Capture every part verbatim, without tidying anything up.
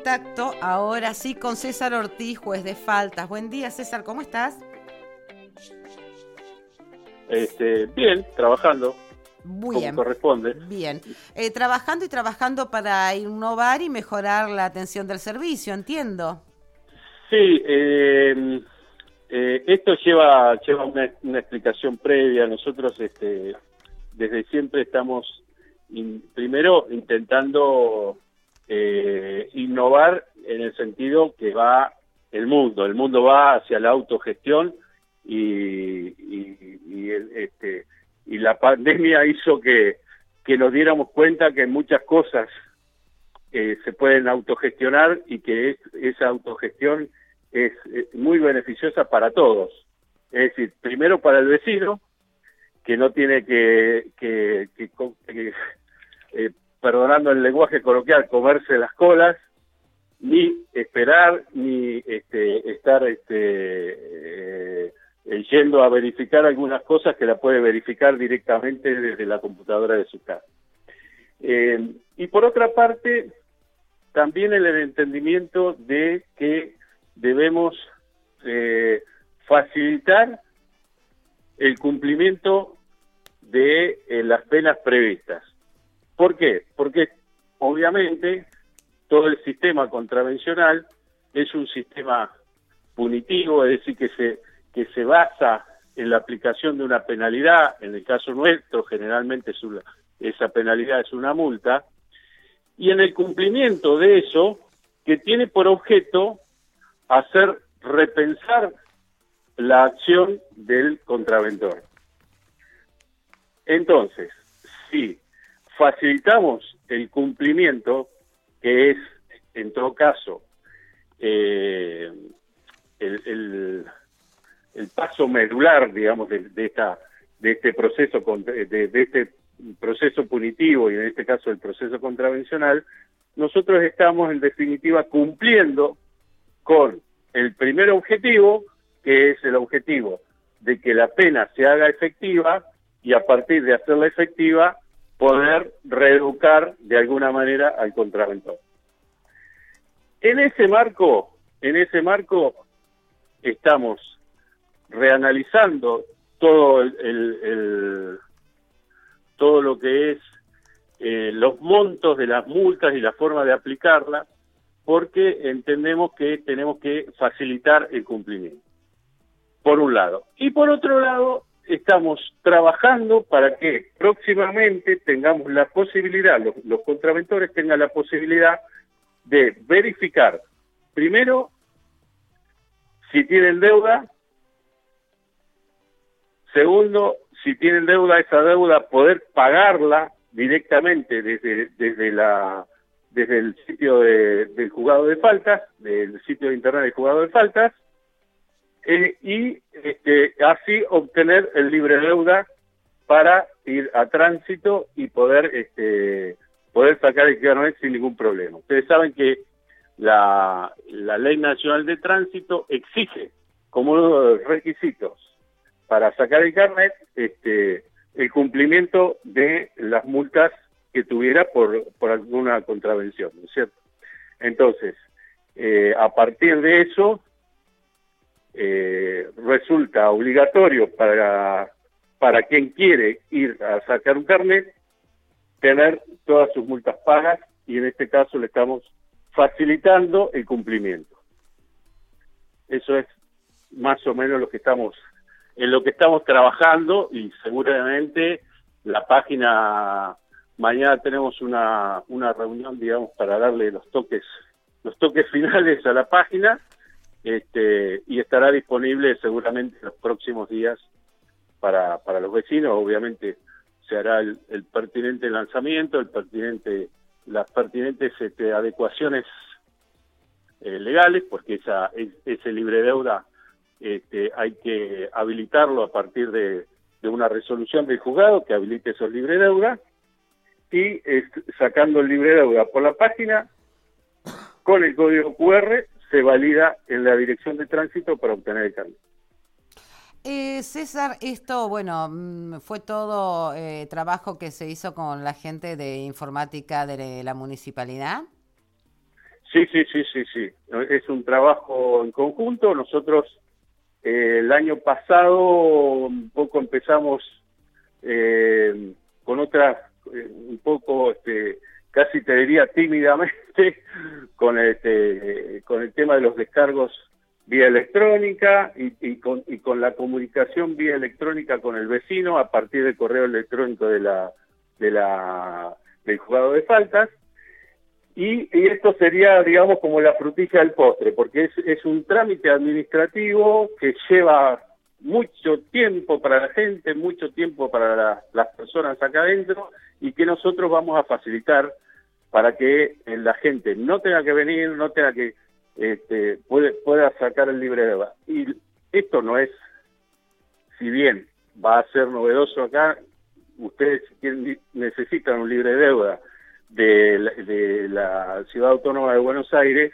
contacto ahora sí con César Ortiz, juez de faltas. Buen día, César, ¿cómo estás? Este, bien, trabajando Bien, como corresponde. Bien, eh, trabajando y trabajando para innovar y mejorar la atención del servicio, entiendo. Sí, eh, eh, esto lleva lleva una, una explicación previa. Nosotros este, desde siempre estamos in, primero intentando eh, innovar en el sentido que va el mundo. El mundo va hacia la autogestión y, y, y el, este y la pandemia hizo que, que nos diéramos cuenta que muchas cosas eh, se pueden autogestionar y que es, esa autogestión es, es muy beneficiosa para todos. Es decir, primero para el vecino, que no tiene que, que, que, que eh, perdonando el lenguaje coloquial, comerse las colas, ni esperar, ni este, estar este, eh, yendo a verificar algunas cosas que la puede verificar directamente desde la computadora de su casa. Eh, y por otra parte, también el entendimiento de que debemos eh, facilitar el cumplimiento de eh, las penas previstas. ¿Por qué? Porque obviamente todo el sistema contravencional es un sistema punitivo, es decir, que se que se basa en la aplicación de una penalidad. En el caso nuestro, generalmente es una, esa penalidad es una multa, y en el cumplimiento de eso, que tiene por objeto hacer repensar la acción del contraventor. Entonces, si facilitamos el cumplimiento, que es, en todo caso, eh, el, el el paso medular, digamos, de, de esta de este proceso de, de este proceso punitivo y en este caso el proceso contravencional, nosotros estamos en definitiva cumpliendo con el primer objetivo, que es el objetivo de que la pena se haga efectiva y a partir de hacerla efectiva poder reeducar de alguna manera al contraventor. En ese marco, en ese marco estamos reanalizando todo el, el, el todo lo que es eh, los montos de las multas y la forma de aplicarla, porque entendemos que tenemos que facilitar el cumplimiento, por un lado. Y por otro lado, estamos trabajando para que próximamente tengamos la posibilidad, los, los contraventores tengan la posibilidad de verificar, primero, si tienen deuda. Segundo, si tienen deuda, esa deuda poder pagarla directamente desde desde la desde el sitio de, del juzgado de faltas, del sitio de internet del juzgado de faltas, eh, y este, así obtener el libre deuda para ir a tránsito y poder este poder sacar el carnet sin ningún problema. Ustedes saben que la, la Ley Nacional de Tránsito exige como uno de los requisitos para sacar el carnet, este, el cumplimiento de las multas que tuviera por, por alguna contravención, ¿no es cierto? Entonces, eh, a partir de eso, eh, resulta obligatorio para, para quien quiere ir a sacar un carnet, tener todas sus multas pagas, y en este caso le estamos facilitando el cumplimiento. Eso es más o menos lo que estamos en lo que estamos trabajando, y seguramente la página, mañana tenemos una, una reunión, digamos, para darle los toques, los toques finales a la página, este, y estará disponible seguramente en los próximos días para, para los vecinos. Obviamente se hará el, el pertinente lanzamiento, el pertinente, las pertinentes este, adecuaciones eh, legales, porque esa, es, ese libre deuda Este, hay que habilitarlo a partir de, de una resolución del juzgado que habilite esos libre deuda, y eh, sacando el libre deuda por la página, con el código cu erre se valida en la dirección de tránsito para obtener el carnet. Eh, César, esto, bueno, fue todo eh, trabajo que se hizo con la gente de informática de la municipalidad. Sí, sí, sí, sí, sí. Es un trabajo en conjunto. Nosotros eh, el año pasado un poco empezamos eh, con otras, eh, un poco, este, casi te diría tímidamente, con este, con el tema de los descargos vía electrónica y, y, con, y con la comunicación vía electrónica con el vecino a partir del correo electrónico de la, de la, del juzgado de faltas. Y, y esto sería, digamos, como la frutilla del postre, porque es, es un trámite administrativo que lleva mucho tiempo para la gente, mucho tiempo para la, las personas acá adentro, y que nosotros vamos a facilitar para que la gente no tenga que venir, no tenga que, este, puede, pueda sacar el libre deuda. Y esto no es, si bien va a ser novedoso acá, ustedes si necesitan un libre deuda de la, de la Ciudad Autónoma de Buenos Aires,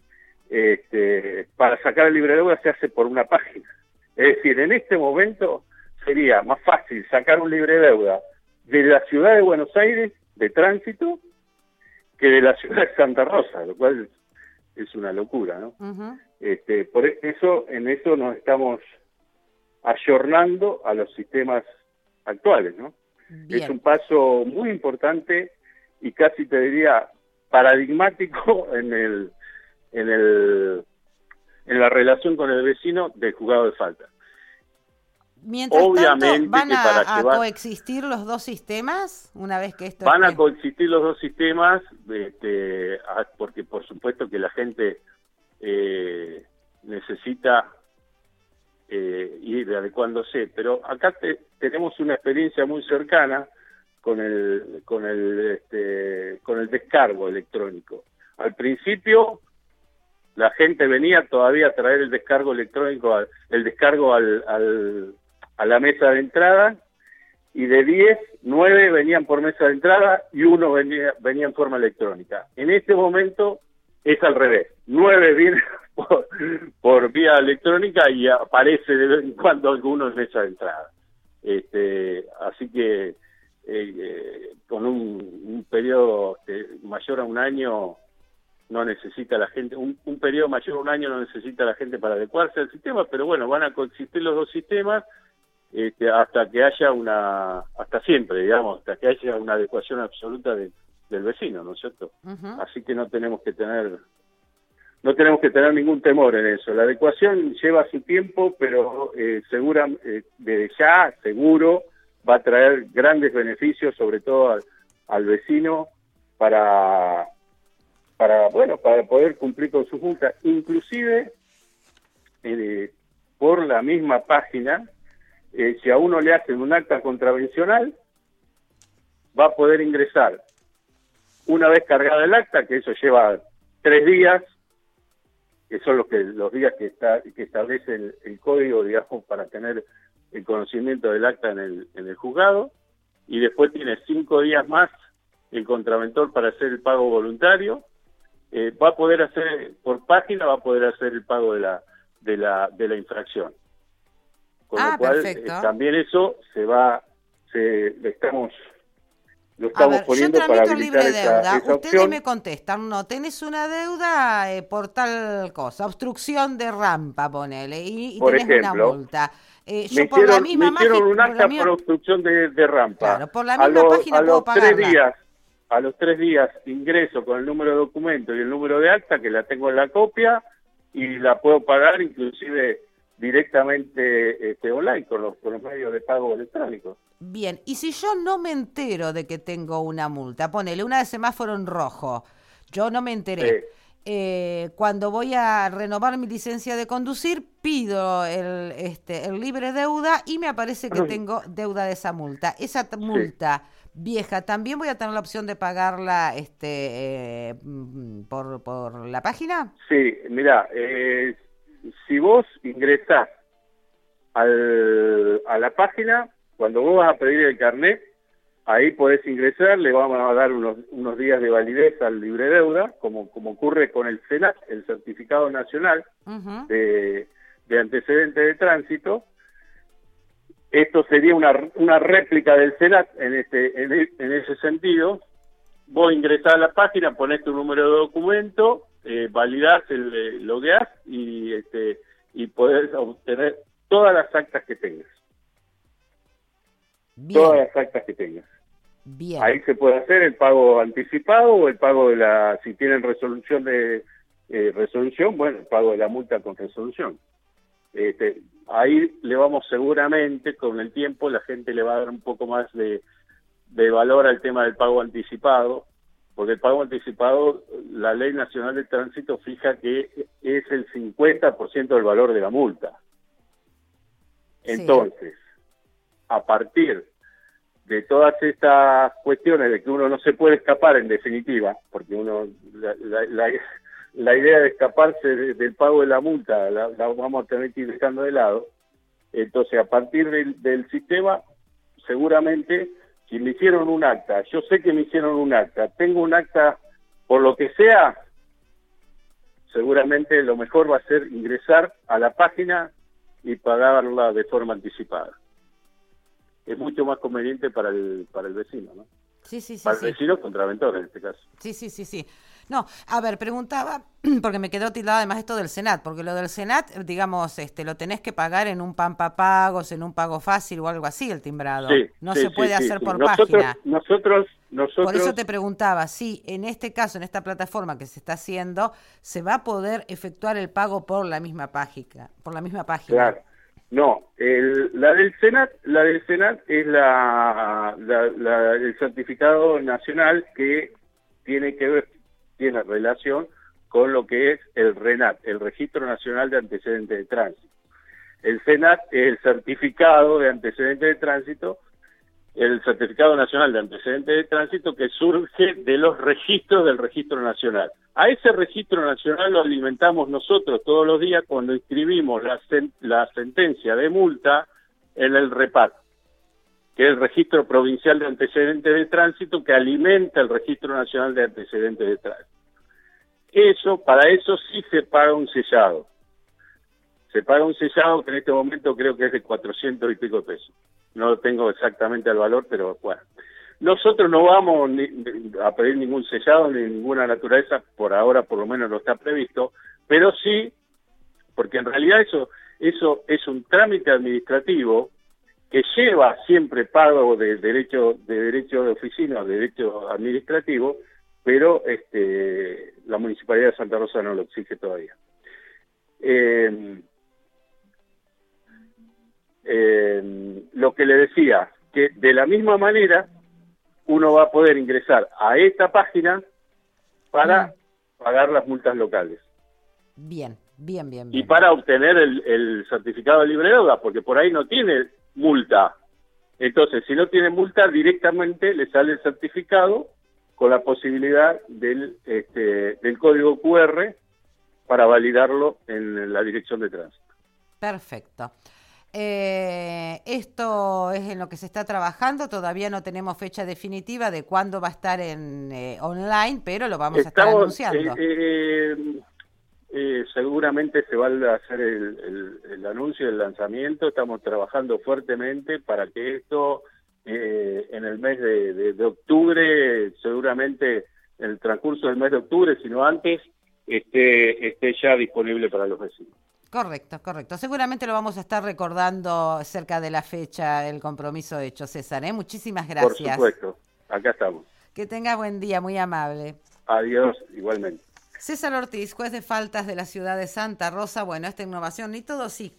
este, para sacar el libre deuda se hace por una página. Es decir, en este momento sería más fácil sacar un libre deuda de la Ciudad de Buenos Aires de tránsito que de la Ciudad de Santa Rosa, lo cual es una locura, ¿no? Uh-huh. Este, por eso, en eso nos estamos ayornando a los sistemas actuales, ¿no? Bien. Es un paso muy importante y casi te diría paradigmático en el en el en la relación con el vecino del juzgado de falta. Mientras Obviamente tanto, ¿van a, para a llevar, coexistir los dos sistemas una vez que esto van esté... a coexistir los dos sistemas, este, porque por supuesto que la gente eh, necesita eh, ir adecuándose, pero acá te, tenemos una experiencia muy cercana con el con el este, con el descargo electrónico. Al principio la gente venía todavía a traer el descargo electrónico, al, el descargo al, al a la mesa de entrada, y de diez, nueve venían por mesa de entrada y uno venía, venía en forma electrónica. En este momento es al revés, nueve vienen por, por vía electrónica y aparece de vez en cuando alguno en mesa de entrada. Este, así que eh, eh, con un, un periodo eh, mayor a un año no necesita la gente, un, un periodo mayor a un año no necesita la gente para adecuarse al sistema, pero bueno, van a coexistir los dos sistemas este, hasta que haya una, hasta siempre, digamos, hasta que haya una adecuación absoluta de, del vecino, ¿no es cierto? Uh-huh. Así que no tenemos que tener, no tenemos que tener ningún temor en eso. La adecuación lleva su tiempo, pero eh, segura, eh, desde ya, seguro, va a traer grandes beneficios, sobre todo al, al vecino, para... para bueno para poder cumplir con su multa, inclusive eh, por la misma página, eh, si a uno le hacen un acta contravencional, va a poder ingresar una vez cargada el acta, que eso lleva tres días, que son los que los días que está que establece el, el código, digamos, para tener el conocimiento del acta en el en el juzgado, y después tiene cinco días más el contraventor para hacer el pago voluntario. Eh, va a poder hacer por página, va a poder hacer el pago de la de la de la infracción. Con ah, lo cual eh, también eso se va, se le estamos lo estamos a ver, poniendo yo para tramito habilitar libre esa, deuda. esa Ustedes opción. me contestan, no, tenés una deuda eh, por tal cosa, obstrucción de rampa, ponele, y, y por tenés ejemplo, una multa. Eh, me yo por hicieron, la misma me hicieron un acta por, misma... por obstrucción de, de rampa. Claro, por la a misma lo, página a puedo los pagarla. tres días, a los tres días ingreso con el número de documento y el número de acta, que la tengo en la copia, y la puedo pagar inclusive directamente este, online con los, con los medios de pago electrónicos. Bien, y si yo no me entero de que tengo una multa, ponele una de semáforo en rojo, yo no me enteré. Sí. Eh, cuando voy a renovar mi licencia de conducir, pido el, este, el libre deuda y me aparece que tengo deuda de esa multa. Esa t- multa sí. vieja, ¿también voy a tener la opción de pagarla este, eh, por, por la página? Sí, mira, eh, si vos ingresás al, a la página, cuando vos vas a pedir el carnet, ahí podés ingresar, le vamos a dar unos, unos días de validez al libre deuda, como, como ocurre con el CENAT, el Certificado Nacional uh-huh. de, de Antecedentes de Tránsito. Esto sería una, una réplica del CENAT en, este, en, en ese sentido. Vos ingresás a la página, ponés tu número de documento eh, validás, el, eh, logueás y, este, y podés obtener todas las actas que tengas. Bien. Todas las actas que tengas. Bien. Ahí se puede hacer el pago anticipado o el pago de la, si tienen resolución de eh, resolución, bueno, el pago de la multa con resolución. Este, ahí le vamos seguramente, con el tiempo, la gente le va a dar un poco más de, de valor al tema del pago anticipado, porque el pago anticipado, la Ley Nacional de Tránsito fija que es el cincuenta por ciento del valor de la multa. Entonces, sí. A partir de todas estas cuestiones de que uno no se puede escapar en definitiva, porque uno la, la, la, la idea de escaparse de, del pago de la multa la, la vamos a tener que ir dejando de lado. Entonces, a partir del, del sistema, seguramente, si me hicieron un acta, yo sé que me hicieron un acta, tengo un acta por lo que sea, seguramente lo mejor va a ser ingresar a la página y pagarla de forma anticipada. Es mucho más conveniente para el para el vecino, ¿no? Sí, sí, sí. Para sí. el vecino contraventor, en este caso. Sí, sí, sí, sí. No, a ver, preguntaba, porque me quedó tildado además esto del Senat, porque lo del Senat, digamos, este, lo tenés que pagar en un Pampa Pagos, en un pago fácil o algo así, el timbrado. Sí, no sí, se puede sí, hacer sí, por sí. Nosotros, página. Nosotros, nosotros... Por eso te preguntaba, si en este caso, en esta plataforma que se está haciendo, se va a poder efectuar el pago por la misma página, por la misma página. Claro. No, el, la del Senat, la del Senat es la, la, la el certificado nacional que tiene que ver, tiene relación con lo que es el RENAT, el Registro Nacional de Antecedentes de Tránsito. El Senat es el certificado de antecedentes de tránsito, el certificado nacional de antecedentes de tránsito que surge de los registros del Registro Nacional. A ese registro nacional lo alimentamos nosotros todos los días cuando inscribimos la, sen la sentencia de multa en el REPAT, que es el Registro Provincial de Antecedentes de Tránsito que alimenta el Registro Nacional de Antecedentes de Tránsito. Eso, para eso sí se paga un sellado. Se paga un sellado que en este momento creo que es de cuatrocientos y pico de pesos. No tengo exactamente el valor, pero bueno. Nosotros no vamos ni, a pedir ningún sellado ni ninguna naturaleza, por ahora por lo menos no está previsto, pero sí, porque en realidad eso, eso es un trámite administrativo que lleva siempre pago de derecho de derecho de oficina, de derecho administrativo, pero este, la Municipalidad de Santa Rosa no lo exige todavía. Eh, eh, lo que le decía, que de la misma manera uno va a poder ingresar a esta página para mm. pagar las multas locales. Bien, bien, bien. bien. Y para obtener el, el certificado de libre deuda, porque por ahí no tiene multa. Entonces, si no tiene multa, directamente le sale el certificado con la posibilidad del, este, del código cu erre para validarlo en la dirección de tránsito. Perfecto. Eh, esto es en lo que se está trabajando, todavía no tenemos fecha definitiva de cuándo va a estar en eh, online, pero lo vamos Estamos, a estar anunciando. Eh, eh, eh, seguramente se va a hacer el, el, el anuncio del lanzamiento, estamos trabajando fuertemente para que esto eh, en el mes de, de, de octubre, seguramente en el transcurso del mes de octubre, sino antes, esté, esté ya disponible para los vecinos. Correcto, correcto. Seguramente lo vamos a estar recordando cerca de la fecha, el compromiso hecho, César, ¿eh? Muchísimas gracias. Por supuesto, acá estamos. Que tengas buen día, muy amable. Adiós, igualmente. César Ortiz, juez de faltas de la ciudad de Santa Rosa. Bueno, esta innovación, y todo sí,